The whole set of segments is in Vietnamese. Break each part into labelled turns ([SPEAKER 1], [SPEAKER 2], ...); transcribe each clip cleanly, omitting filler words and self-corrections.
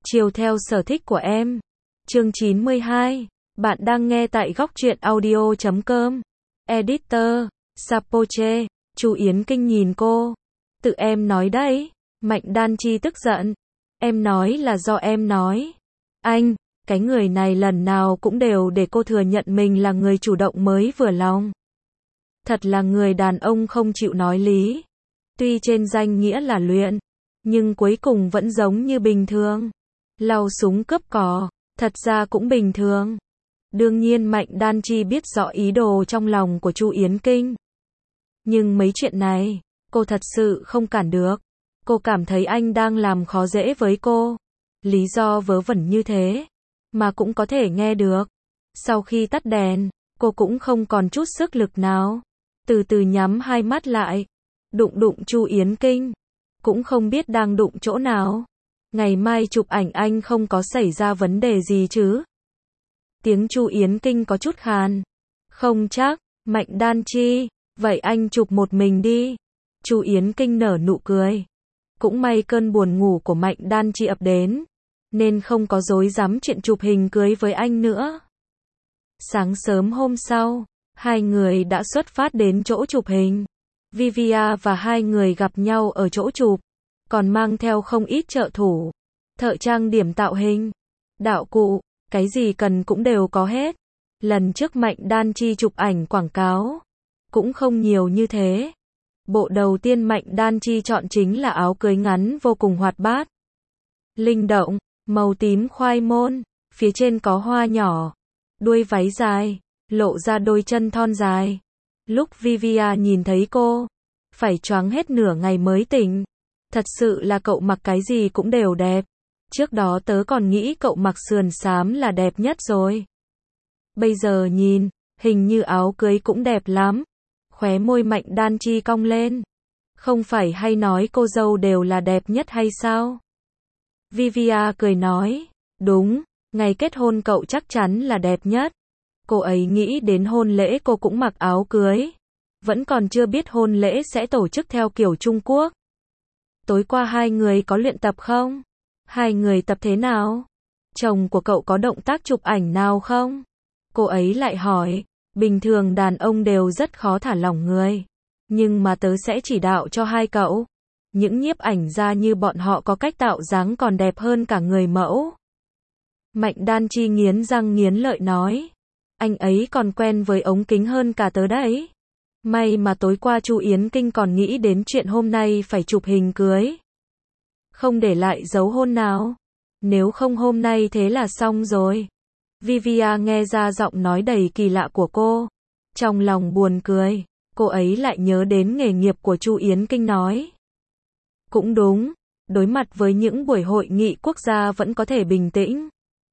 [SPEAKER 1] Chiều theo sở thích của em. Chương 92. Bạn đang nghe tại góc truyện audio.com. Editor, Sapoche. Chu Yến Kinh nhìn cô. Tự em nói đấy. Mạnh Đan Chi tức giận. Em nói là do em nói. Anh, cái người này lần nào cũng đều để cô thừa nhận mình là người chủ động mới vừa lòng. Thật là người đàn ông không chịu nói lý. Tuy trên danh nghĩa là luyện, nhưng cuối cùng vẫn giống như bình thường. Lau súng cướp cò, thật ra cũng bình thường. Đương nhiên Mạnh Đan Chi biết rõ ý đồ trong lòng của Chu Yến Kinh. Nhưng mấy chuyện này, cô thật sự không cản được. Cô cảm thấy anh đang làm khó dễ với cô. Lý do vớ vẩn như thế, mà cũng có thể nghe được. Sau khi tắt đèn, cô cũng không còn chút sức lực nào. Từ từ nhắm hai mắt lại. Đụng Chu Yến Kinh. Cũng không biết đang đụng chỗ nào. Ngày mai chụp ảnh anh không có xảy ra vấn đề gì chứ? Tiếng Chu Yến Kinh có chút khàn. Không chắc. Mạnh Đan Chi. Vậy anh chụp một mình đi. Chu Yến Kinh nở nụ cười. Cũng may cơn buồn ngủ của Mạnh Đan Chi ập đến, nên không có dối dám chuyện chụp hình cưới với anh nữa. Sáng sớm hôm sau, hai người đã xuất phát đến chỗ chụp hình. Vivia và hai người gặp nhau ở chỗ chụp, còn mang theo không ít trợ thủ, thợ trang điểm tạo hình, đạo cụ, cái gì cần cũng đều có hết. Lần trước Mạnh Đan Chi chụp ảnh quảng cáo, cũng không nhiều như thế. Bộ đầu tiên Mạnh Đan Chi chọn chính là áo cưới ngắn vô cùng hoạt bát, linh động, màu tím khoai môn, phía trên có hoa nhỏ, đuôi váy dài, lộ ra đôi chân thon dài. Lúc Vivia nhìn thấy cô, phải choáng hết nửa ngày mới tỉnh. Thật sự là cậu mặc cái gì cũng đều đẹp. Trước đó tớ còn nghĩ cậu mặc sườn xám là đẹp nhất rồi. Bây giờ nhìn, hình như áo cưới cũng đẹp lắm. Khóe môi Mạnh Đan Chi cong lên. Không phải hay nói cô dâu đều là đẹp nhất hay sao? Vivia cười nói. Đúng, ngày kết hôn cậu chắc chắn là đẹp nhất. Cô ấy nghĩ đến hôn lễ cô cũng mặc áo cưới. Vẫn còn chưa biết hôn lễ sẽ tổ chức theo kiểu Trung Quốc. Tối qua hai người có luyện tập không? Hai người tập thế nào? Chồng của cậu có động tác chụp ảnh nào không? Cô ấy lại hỏi. Bình thường đàn ông đều rất khó thả lỏng người. Nhưng mà tớ sẽ chỉ đạo cho hai cậu. Những nhiếp ảnh gia như bọn họ có cách tạo dáng còn đẹp hơn cả người mẫu. Mạnh Đan Chi nghiến răng nghiến lợi nói. Anh ấy còn quen với ống kính hơn cả tớ đấy. May mà tối qua Chu Yến Kinh còn nghĩ đến chuyện hôm nay phải chụp hình cưới. Không để lại dấu hôn nào. Nếu không hôm nay thế là xong rồi. Vivia nghe ra giọng nói đầy kỳ lạ của cô. Trong lòng buồn cười, cô ấy lại nhớ đến nghề nghiệp của Chu Yến Kinh nói. Cũng đúng, đối mặt với những buổi hội nghị quốc gia vẫn có thể bình tĩnh,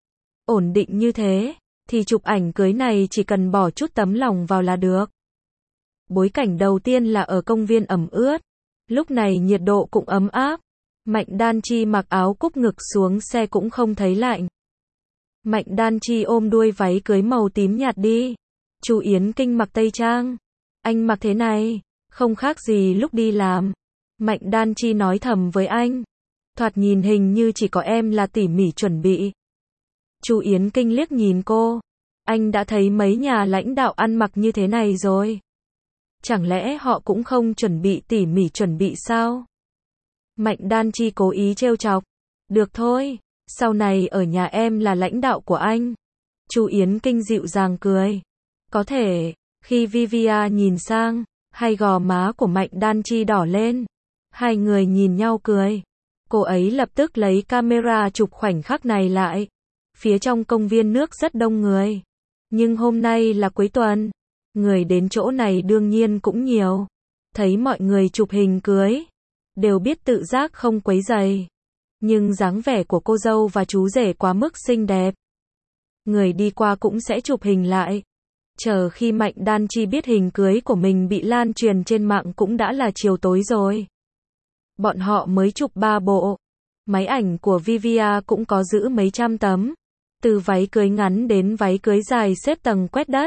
[SPEAKER 1] ổn định như thế, thì chụp ảnh cưới này chỉ cần bỏ chút tấm lòng vào là được. Bối cảnh đầu tiên là ở công viên ẩm ướt. Lúc này nhiệt độ cũng ấm áp. Mạnh Đan Chi mặc áo cúc ngực xuống xe cũng không thấy lạnh. Mạnh Đan Chi ôm đuôi váy cưới màu tím nhạt đi. Chu Yến Kinh mặc tây trang. Anh mặc thế này, không khác gì lúc đi làm. Mạnh Đan Chi nói thầm với anh. Thoạt nhìn hình như chỉ có em là tỉ mỉ chuẩn bị. Chu Yến Kinh liếc nhìn cô. Anh đã thấy mấy nhà lãnh đạo ăn mặc như thế này rồi. Chẳng lẽ họ cũng không chuẩn bị tỉ mỉ chuẩn bị sao? Mạnh Đan Chi cố ý trêu chọc. Được thôi, sau này ở nhà em là lãnh đạo của anh. Chu Yến Kinh dịu dàng cười. Có thể. Khi Vivia nhìn sang, hai gò má của Mạnh Đan Chi đỏ lên. Hai người nhìn nhau cười. Cô ấy lập tức lấy camera chụp khoảnh khắc này lại. Phía trong công viên nước rất đông người. Nhưng hôm nay là cuối tuần. Người đến chỗ này đương nhiên cũng nhiều. Thấy mọi người chụp hình cưới, đều biết tự giác không quấy rầy. Nhưng dáng vẻ của cô dâu và chú rể quá mức xinh đẹp. Người đi qua cũng sẽ chụp hình lại. Chờ khi Mạnh Đan Chi biết hình cưới của mình bị lan truyền trên mạng cũng đã là chiều tối rồi. Bọn họ mới chụp 3 bộ. Máy ảnh của Vivia cũng có giữ mấy trăm tấm. Từ váy cưới ngắn đến váy cưới dài xếp tầng quét đất.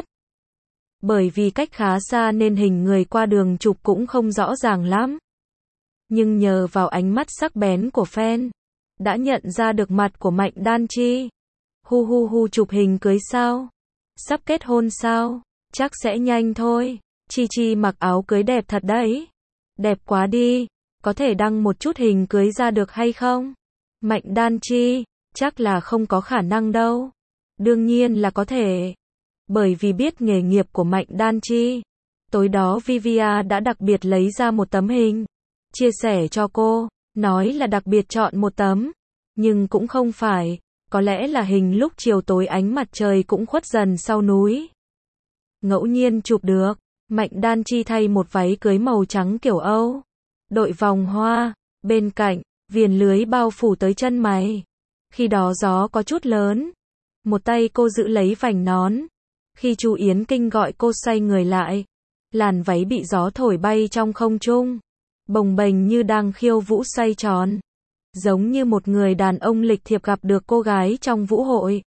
[SPEAKER 1] Bởi vì cách khá xa nên hình người qua đường chụp cũng không rõ ràng lắm. Nhưng nhờ vào ánh mắt sắc bén của fan, đã nhận ra được mặt của Mạnh Đan Chi. Hu hu hu, chụp hình cưới sao? Sắp kết hôn sao? Chắc sẽ nhanh thôi. Chi Chi mặc áo cưới đẹp thật đấy. Đẹp quá đi. Có thể đăng một chút hình cưới ra được hay không? Mạnh Đan Chi, chắc là không có khả năng đâu. Đương nhiên là có thể. Bởi vì biết nghề nghiệp của Mạnh Đan Chi. Tối đó Vivia đã đặc biệt lấy ra một tấm hình. Chia sẻ cho cô. Nói là đặc biệt chọn một tấm. Nhưng cũng không phải. Có lẽ là hình lúc chiều tối ánh mặt trời cũng khuất dần sau núi. Ngẫu nhiên chụp được. Mạnh Đan Chi thay một váy cưới màu trắng kiểu Âu. Đội vòng hoa. Bên cạnh, viền lưới bao phủ tới chân mày. Khi đó gió có chút lớn. Một tay cô giữ lấy vành nón. Khi Chu Yến Kinh gọi cô xoay người lại. Làn váy bị gió thổi bay trong không trung. Bồng bềnh như đang khiêu vũ xoay tròn. Giống như một người đàn ông lịch thiệp gặp được cô gái trong vũ hội.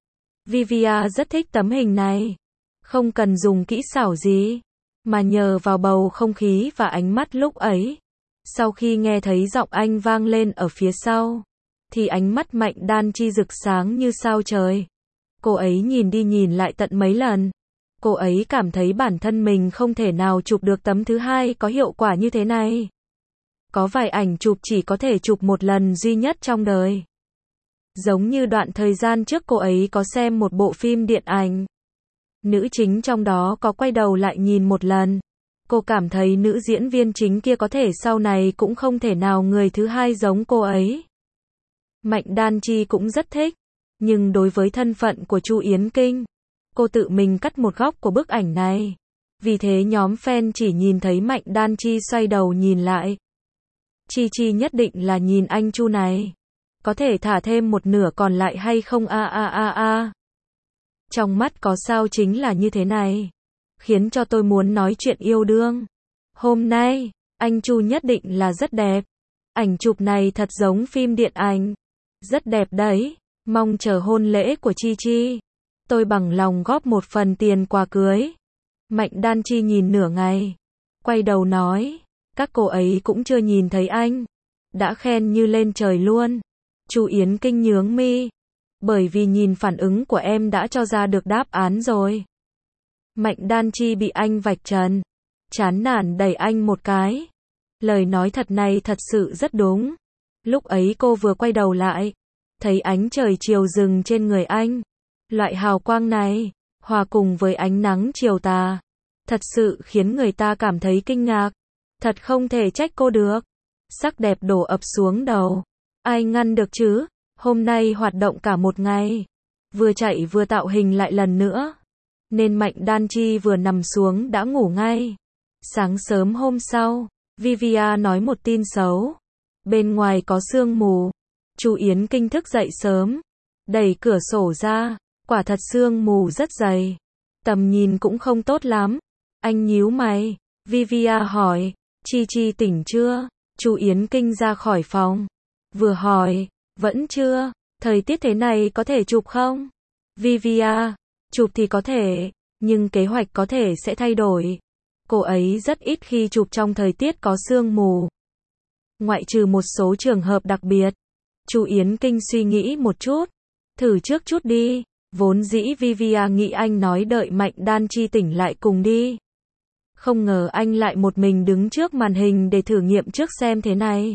[SPEAKER 1] Vivia rất thích tấm hình này. Không cần dùng kỹ xảo gì. Mà nhờ vào bầu không khí và ánh mắt lúc ấy. Sau khi nghe thấy giọng anh vang lên ở phía sau. Thì ánh mắt Mạnh Đan Chi rực sáng như sao trời. Cô ấy nhìn đi nhìn lại tận mấy lần. Cô ấy cảm thấy bản thân mình không thể nào chụp được tấm thứ hai có hiệu quả như thế này. Có vài ảnh chụp chỉ có thể chụp một lần duy nhất trong đời. Giống như đoạn thời gian trước cô ấy có xem một bộ phim điện ảnh. Nữ chính trong đó có quay đầu lại nhìn một lần. Cô cảm thấy nữ diễn viên chính kia có thể sau này cũng không thể nào người thứ hai giống cô ấy. Mạnh Đan Chi cũng rất thích. Nhưng đối với thân phận của Chu Yến Kinh, cô tự mình cắt một góc của bức ảnh này. Vì thế nhóm fan chỉ nhìn thấy Mạnh Đan Chi xoay đầu nhìn lại. Chi Chi nhất định là nhìn anh Chu này. Có thể thả thêm một nửa còn lại hay không a. Trong mắt có sao chính là như thế này. Khiến cho tôi muốn nói chuyện yêu đương. Hôm nay, anh Chu nhất định là rất đẹp. Ảnh chụp này thật giống phim điện ảnh. Rất đẹp đấy. Mong chờ hôn lễ của Chi Chi. Tôi bằng lòng góp một phần tiền quà cưới. Mạnh Đan Chi nhìn nửa ngày. Quay đầu nói. Các cô ấy cũng chưa nhìn thấy anh. Đã khen như lên trời luôn. Chu Yến Kinh nhướng mi. Bởi vì nhìn phản ứng của em đã cho ra được đáp án rồi. Mạnh Đan Chi bị anh vạch trần. Chán nản đẩy anh một cái. Lời nói thật này thật sự rất đúng. Lúc ấy cô vừa quay đầu lại. Thấy ánh trời chiều rừng trên người anh. Loại hào quang này, hòa cùng với ánh nắng chiều tà. Thật sự khiến người ta cảm thấy kinh ngạc. Thật không thể trách cô được. Sắc đẹp đổ ập xuống đầu. Ai ngăn được chứ? Hôm nay hoạt động cả một ngày. Vừa chạy vừa tạo hình lại lần nữa. Nên Mạnh Đan Chi vừa nằm xuống đã ngủ ngay. Sáng sớm hôm sau, Vivia nói một tin xấu. Bên ngoài có sương mù. Chu Yến Kinh thức dậy sớm. Đẩy cửa sổ ra. Quả thật sương mù rất dày. Tầm nhìn cũng không tốt lắm. Anh nhíu mày. Vivia hỏi. Chi Chi tỉnh chưa? Chu Yến Kinh ra khỏi phòng. Vừa hỏi. Vẫn chưa. Thời tiết thế này có thể chụp không? Vivia. Chụp thì có thể. Nhưng kế hoạch có thể sẽ thay đổi. Cô ấy rất ít khi chụp trong thời tiết có sương mù. Ngoại trừ một số trường hợp đặc biệt. Chu Yến Kinh suy nghĩ một chút. Thử trước chút đi. Vốn dĩ Vivia nghĩ anh nói đợi Mạnh Đan Chi tỉnh lại cùng đi. Không ngờ anh lại một mình đứng trước màn hình để thử nghiệm trước xem thế này.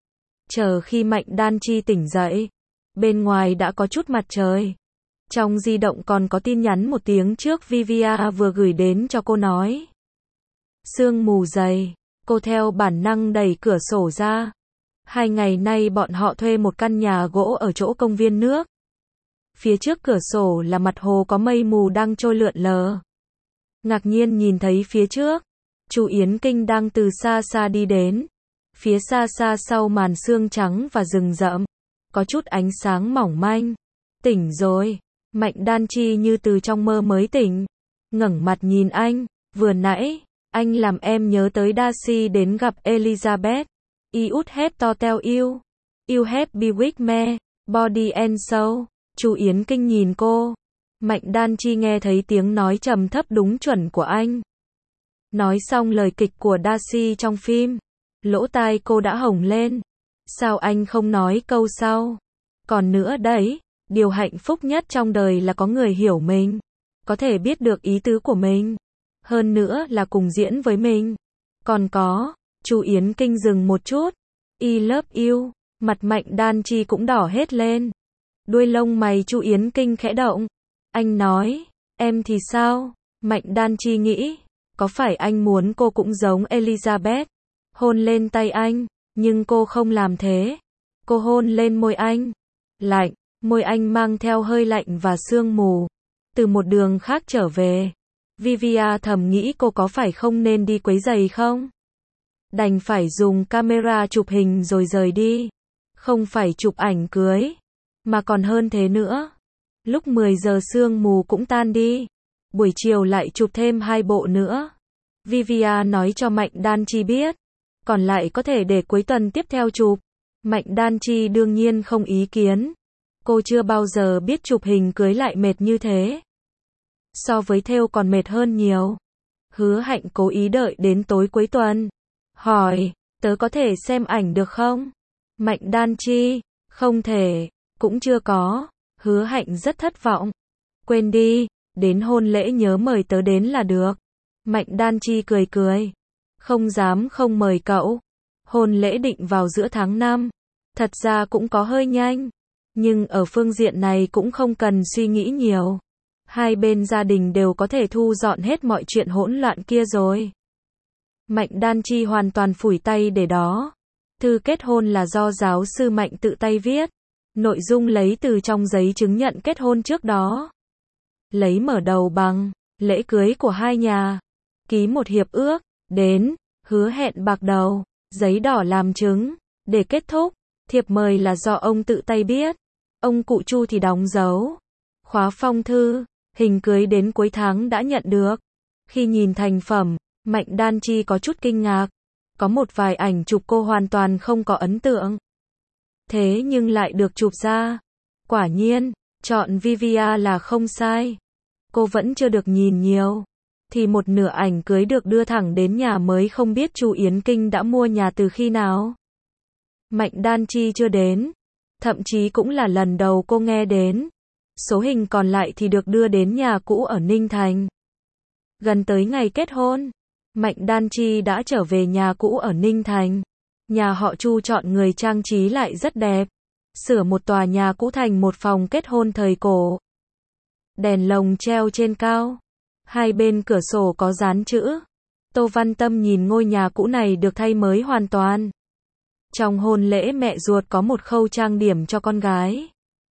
[SPEAKER 1] Chờ khi Mạnh Đan Chi tỉnh dậy. Bên ngoài đã có chút mặt trời. Trong di động còn có tin nhắn một tiếng trước Vivia vừa gửi đến cho cô nói. Sương mù dày. Cô theo bản năng đẩy cửa sổ ra. 2 ngày nay bọn họ thuê một căn nhà gỗ ở chỗ công viên nước. Phía trước cửa sổ là mặt hồ có mây mù đang trôi lượn lờ. Ngạc nhiên nhìn thấy phía trước. Chu Yến Kinh đang từ xa xa đi đến. Phía xa xa sau màn sương trắng và rừng rậm. Có chút ánh sáng mỏng manh. Tỉnh rồi. Mạnh Đan Chi như từ trong mơ mới tỉnh. Ngẩng mặt nhìn anh. Vừa nãy, anh làm em nhớ tới Darcy đến gặp Elizabeth. I would have to tell you. You have been with me, body and soul. Chu Yến Kinh nhìn cô. Mạnh Đan Chi nghe thấy tiếng nói trầm thấp đúng chuẩn của anh. Nói xong lời kịch của Darcy trong phim. Lỗ tai cô đã hồng lên. Sao anh không nói câu sau? Còn nữa đấy, điều hạnh phúc nhất trong đời là có người hiểu mình, có thể biết được ý tứ của mình, hơn nữa là cùng diễn với mình. Còn có, Chu Yến Kinh dừng một chút. I love you, mặt Mạnh Đan Chi cũng đỏ hết lên. Đuôi lông mày Chu Yến Kinh khẽ động. Anh nói, em thì sao? Mạnh Đan Chi nghĩ, có phải anh muốn cô cũng giống Elizabeth, hôn lên tay anh, nhưng cô không làm thế. Cô hôn lên môi anh. Lạnh, môi anh mang theo hơi lạnh và sương mù. Từ một đường khác trở về, Vivia thầm nghĩ cô có phải không nên đi quấy rầy không? Đành phải dùng camera chụp hình rồi rời đi. Không phải chụp ảnh cưới, mà còn hơn thế nữa. Lúc 10 giờ sương mù cũng tan đi. Buổi chiều lại chụp thêm 2 bộ nữa. Vivia nói cho Mạnh Đan Chi biết. Còn lại có thể để cuối tuần tiếp theo chụp. Mạnh Đan Chi đương nhiên không ý kiến. Cô chưa bao giờ biết chụp hình cưới lại mệt như thế. So với thêu còn mệt hơn nhiều. Hứa Hạnh cố ý đợi đến tối cuối tuần. Hỏi, tớ có thể xem ảnh được không? Mạnh Đan Chi, không thể, cũng chưa có. Hứa Hạnh rất thất vọng. Quên đi, đến hôn lễ nhớ mời tớ đến là được. Mạnh Đan Chi cười cười. Không dám không mời cậu. Hôn lễ định vào giữa tháng 5. Thật ra cũng có hơi nhanh. Nhưng ở phương diện này cũng không cần suy nghĩ nhiều. Hai bên gia đình đều có thể thu dọn hết mọi chuyện hỗn loạn kia rồi. Mạnh Đan Chi hoàn toàn phủi tay để đó. Thư kết hôn là do giáo sư Mạnh tự tay viết. Nội dung lấy từ trong giấy chứng nhận kết hôn trước đó. Lấy mở đầu bằng lễ cưới của hai nhà. Ký một hiệp ước, đến, hứa hẹn bạc đầu, giấy đỏ làm chứng. Để kết thúc, thiệp mời là do ông tự tay viết. Ông cụ Chu thì đóng dấu. Khóa phong thư, hình cưới đến cuối tháng đã nhận được. Khi nhìn thành phẩm, Mạnh Đan Chi có chút kinh ngạc. Có một vài ảnh chụp cô hoàn toàn không có ấn tượng. Thế nhưng lại được chụp ra. Quả nhiên, chọn Vivia là không sai. Cô vẫn chưa được nhìn nhiều. Thì một nửa ảnh cưới được đưa thẳng đến nhà mới không biết Chu Yến Kinh đã mua nhà từ khi nào. Mạnh Đan Chi chưa đến. Thậm chí cũng là lần đầu cô nghe đến. Số hình còn lại thì được đưa đến nhà cũ ở Ninh Thành. Gần tới ngày kết hôn, Mạnh Đan Chi đã trở về nhà cũ ở Ninh Thành. Nhà họ Chu chọn người trang trí lại rất đẹp. Sửa một tòa nhà cũ thành một phòng kết hôn thời cổ. Đèn lồng treo trên cao. Hai bên cửa sổ có dán chữ. Tô Văn Tâm nhìn ngôi nhà cũ này được thay mới hoàn toàn. Trong hôn lễ mẹ ruột có một khâu trang điểm cho con gái.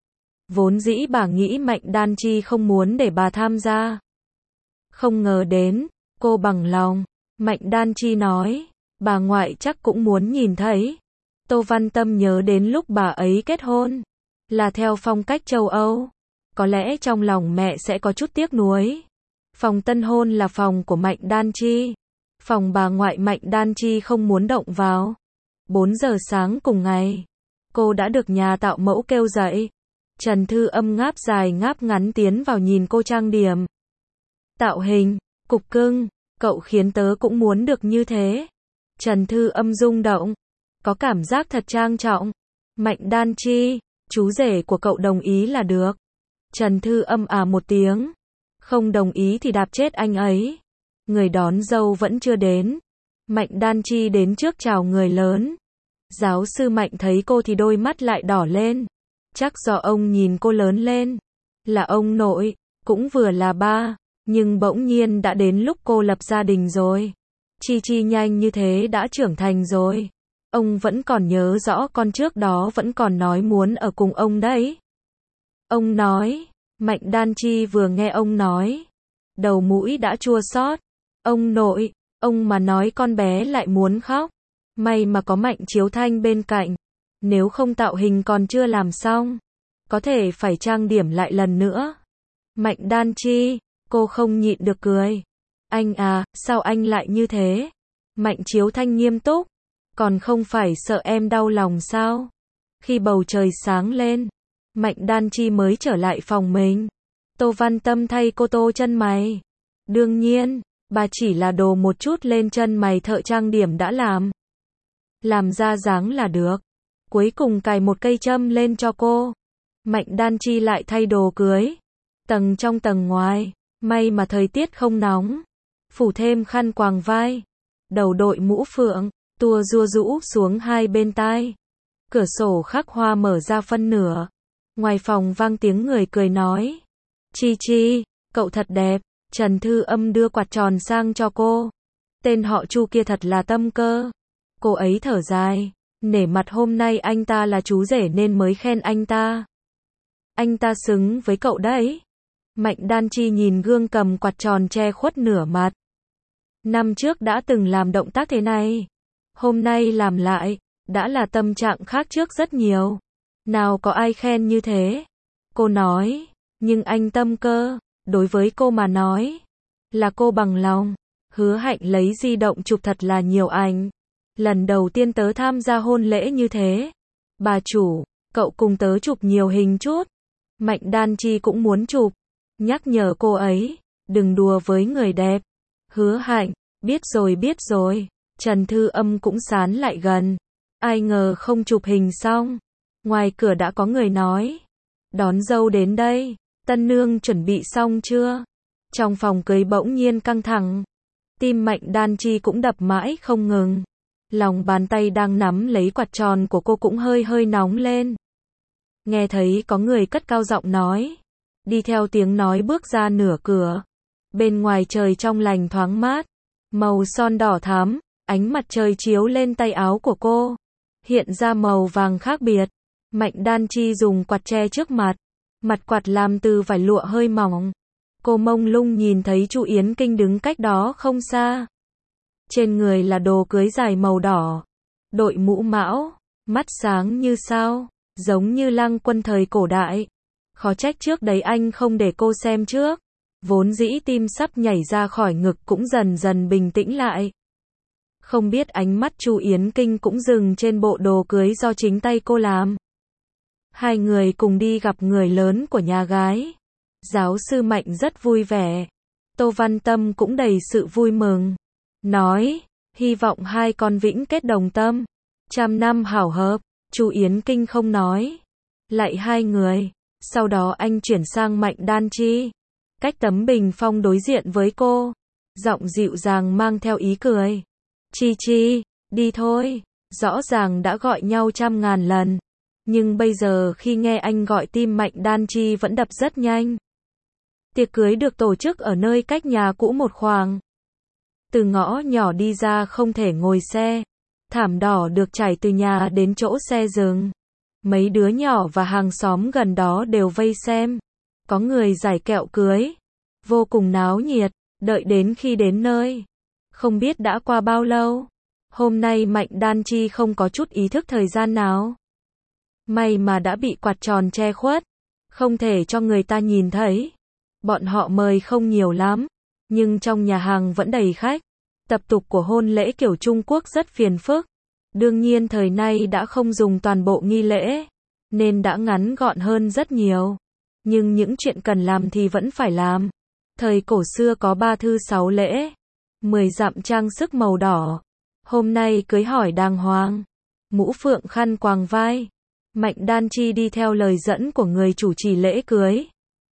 [SPEAKER 1] Vốn dĩ bà nghĩ Mạnh Đan Chi không muốn để bà tham gia. Không ngờ đến, cô bằng lòng. Mạnh Đan Chi nói, bà ngoại chắc cũng muốn nhìn thấy. Tô Văn Tâm nhớ đến lúc bà ấy kết hôn, là theo phong cách châu Âu. Có lẽ trong lòng mẹ sẽ có chút tiếc nuối. Phòng tân hôn là phòng của Mạnh Đan Chi. Phòng bà ngoại Mạnh Đan Chi không muốn động vào. 4 giờ sáng cùng ngày, cô đã được nhà tạo mẫu kêu dậy. Trần Thư Âm ngáp dài ngáp ngắn tiến vào nhìn cô trang điểm. Tạo hình, cục cưng, cậu khiến tớ cũng muốn được như thế. Trần Thư Âm rung động, có cảm giác thật trang trọng. Mạnh Đan Chi, chú rể của cậu đồng ý là được. Trần Thư Âm một tiếng. Không đồng ý thì đạp chết anh ấy. Người đón dâu vẫn chưa đến. Mạnh Đan Chi đến trước chào người lớn. Giáo sư Mạnh thấy cô thì đôi mắt lại đỏ lên. Chắc do ông nhìn cô lớn lên. Là ông nội, cũng vừa là ba. Nhưng bỗng nhiên đã đến lúc cô lập gia đình rồi. Chi Chi nhanh như thế đã trưởng thành rồi. Ông vẫn còn nhớ rõ con trước đó vẫn còn nói muốn ở cùng ông đấy. Ông nói, Mạnh Đan Chi vừa nghe ông nói. Đầu mũi đã chua xót. Ông nội, ông mà nói con bé lại muốn khóc. May mà có Mạnh Chiếu Thanh bên cạnh. Nếu không tạo hình còn chưa làm xong. Có thể phải trang điểm lại lần nữa. Mạnh Đan Chi, cô không nhịn được cười. Anh sao anh lại như thế? Mạnh Chiếu Thanh nghiêm túc. Còn không phải sợ em đau lòng sao? Khi bầu trời sáng lên, Mạnh Đan Chi mới trở lại phòng mình. Tô Văn Tâm thay cô tô chân mày. Đương nhiên, bà chỉ là đồ một chút lên chân mày thợ trang điểm đã làm. Làm ra dáng là được. cuối cùng cài một cây châm lên cho cô. Mạnh Đan Chi lại thay đồ cưới. Tầng trong tầng ngoài, may mà thời tiết không nóng. Phủ thêm khăn quàng vai. Đầu đội mũ phượng, tua rua rũ xuống hai bên tai. Cửa sổ khắc hoa mở ra phân nửa. Ngoài phòng vang tiếng người cười nói. Chi Chi, cậu thật đẹp. Trần Thư Âm đưa quạt tròn sang cho cô. Tên họ Chu kia thật là tâm cơ. Cô ấy thở dài. Nể mặt hôm nay anh ta là chú rể nên mới khen anh ta. Anh ta xứng với cậu đấy. Mạnh Đan Chi nhìn gương cầm quạt tròn che khuất nửa mặt. Năm trước đã từng làm động tác thế này. Hôm nay làm lại, đã là tâm trạng khác trước rất nhiều. Nào có ai khen như thế. Cô nói, nhưng anh tâm cơ, đối với cô mà nói, là cô bằng lòng. Hứa Hạnh lấy di động chụp thật là nhiều ảnh. Lần đầu tiên tớ tham gia hôn lễ như thế. Bà chủ, cậu cùng tớ chụp nhiều hình chút. Mạnh Đan Chi cũng muốn chụp. Nhắc nhở cô ấy, đừng đùa với người đẹp. Hứa Hạnh, biết rồi. Trần Thư Âm cũng sán lại gần. Ai ngờ không chụp hình xong. Ngoài cửa đã có người nói. Đón dâu đến đây. Tân nương chuẩn bị xong chưa? Trong phòng cưới bỗng nhiên căng thẳng. Tim Mạnh Đan Chi cũng đập mãi không ngừng. Lòng bàn tay đang nắm lấy quạt tròn của cô cũng hơi nóng lên. Nghe thấy có người cất cao giọng nói. Đi theo tiếng nói bước ra nửa cửa. Bên ngoài trời trong lành thoáng mát. Màu son đỏ thắm, ánh mặt trời chiếu lên tay áo của cô. Hiện ra màu vàng khác biệt. Mạnh Đan Chi dùng quạt che trước mặt. Mặt quạt làm từ vải lụa hơi mỏng. Cô mông lung nhìn thấy Chu Yến Kinh đứng cách đó không xa. Trên người là đồ cưới dài màu đỏ. Đội mũ mão, mắt sáng như sao, giống như Lăng Quân thời cổ đại. Khó trách trước đấy anh không để cô xem trước. Vốn dĩ tim sắp nhảy ra khỏi ngực cũng dần dần bình tĩnh lại. Không biết ánh mắt Chu Yến Kinh cũng dừng trên bộ đồ cưới do chính tay cô làm. Hai người cùng đi gặp người lớn của nhà gái. Giáo sư Mạnh rất vui vẻ. Tô Văn Tâm cũng đầy sự vui mừng. Nói, hy vọng hai con vĩnh kết đồng tâm. Trăm năm hảo hợp. Chu Yến Kinh không nói. Lại hai người. Sau đó anh chuyển sang Mạnh Đan Chi. Cách tấm bình phong đối diện với cô. Giọng dịu dàng mang theo ý cười. Chi Chi, đi thôi. Rõ ràng đã gọi nhau trăm ngàn lần. Nhưng bây giờ khi nghe anh gọi tim Mạnh Đan Chi vẫn đập rất nhanh. Tiệc cưới được tổ chức ở nơi cách nhà cũ một khoảng. Từ ngõ nhỏ đi ra không thể ngồi xe. Thảm đỏ được trải từ nhà đến chỗ xe dừng. Mấy đứa nhỏ và hàng xóm gần đó đều vây xem. Có người giải kẹo cưới. Vô cùng náo nhiệt. Đợi đến khi đến nơi. Không biết đã qua bao lâu. Hôm nay Mạnh Đan Chi không có chút ý thức thời gian nào. May mà đã bị quạt tròn che khuất. Không thể cho người ta nhìn thấy. Bọn họ mời không nhiều lắm. Nhưng trong nhà hàng vẫn đầy khách. Tập tục của hôn lễ kiểu Trung Quốc rất phiền phức. Đương nhiên thời nay đã không dùng toàn bộ nghi lễ. Nên đã ngắn gọn hơn rất nhiều. Nhưng những chuyện cần làm thì vẫn phải làm. Thời cổ xưa có 3 thư 6 lễ. 10 dặm trang sức màu đỏ. Hôm nay cưới hỏi đàng hoàng. Mũ phượng khăn quàng vai. Mạnh Đan Chi đi theo lời dẫn của người chủ trì lễ cưới.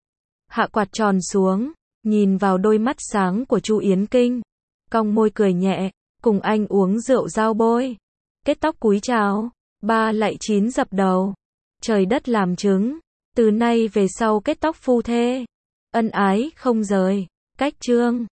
[SPEAKER 1] Hạ quạt tròn xuống. Nhìn vào đôi mắt sáng của Chu Yến Kinh. Cong môi cười nhẹ. Cùng anh uống rượu giao bôi. Kết tóc cúi chào. 3 lạy 9 dập đầu. Trời đất làm chứng. Từ nay về sau kết tóc phu thê. Ân ái không rời. Cách chương.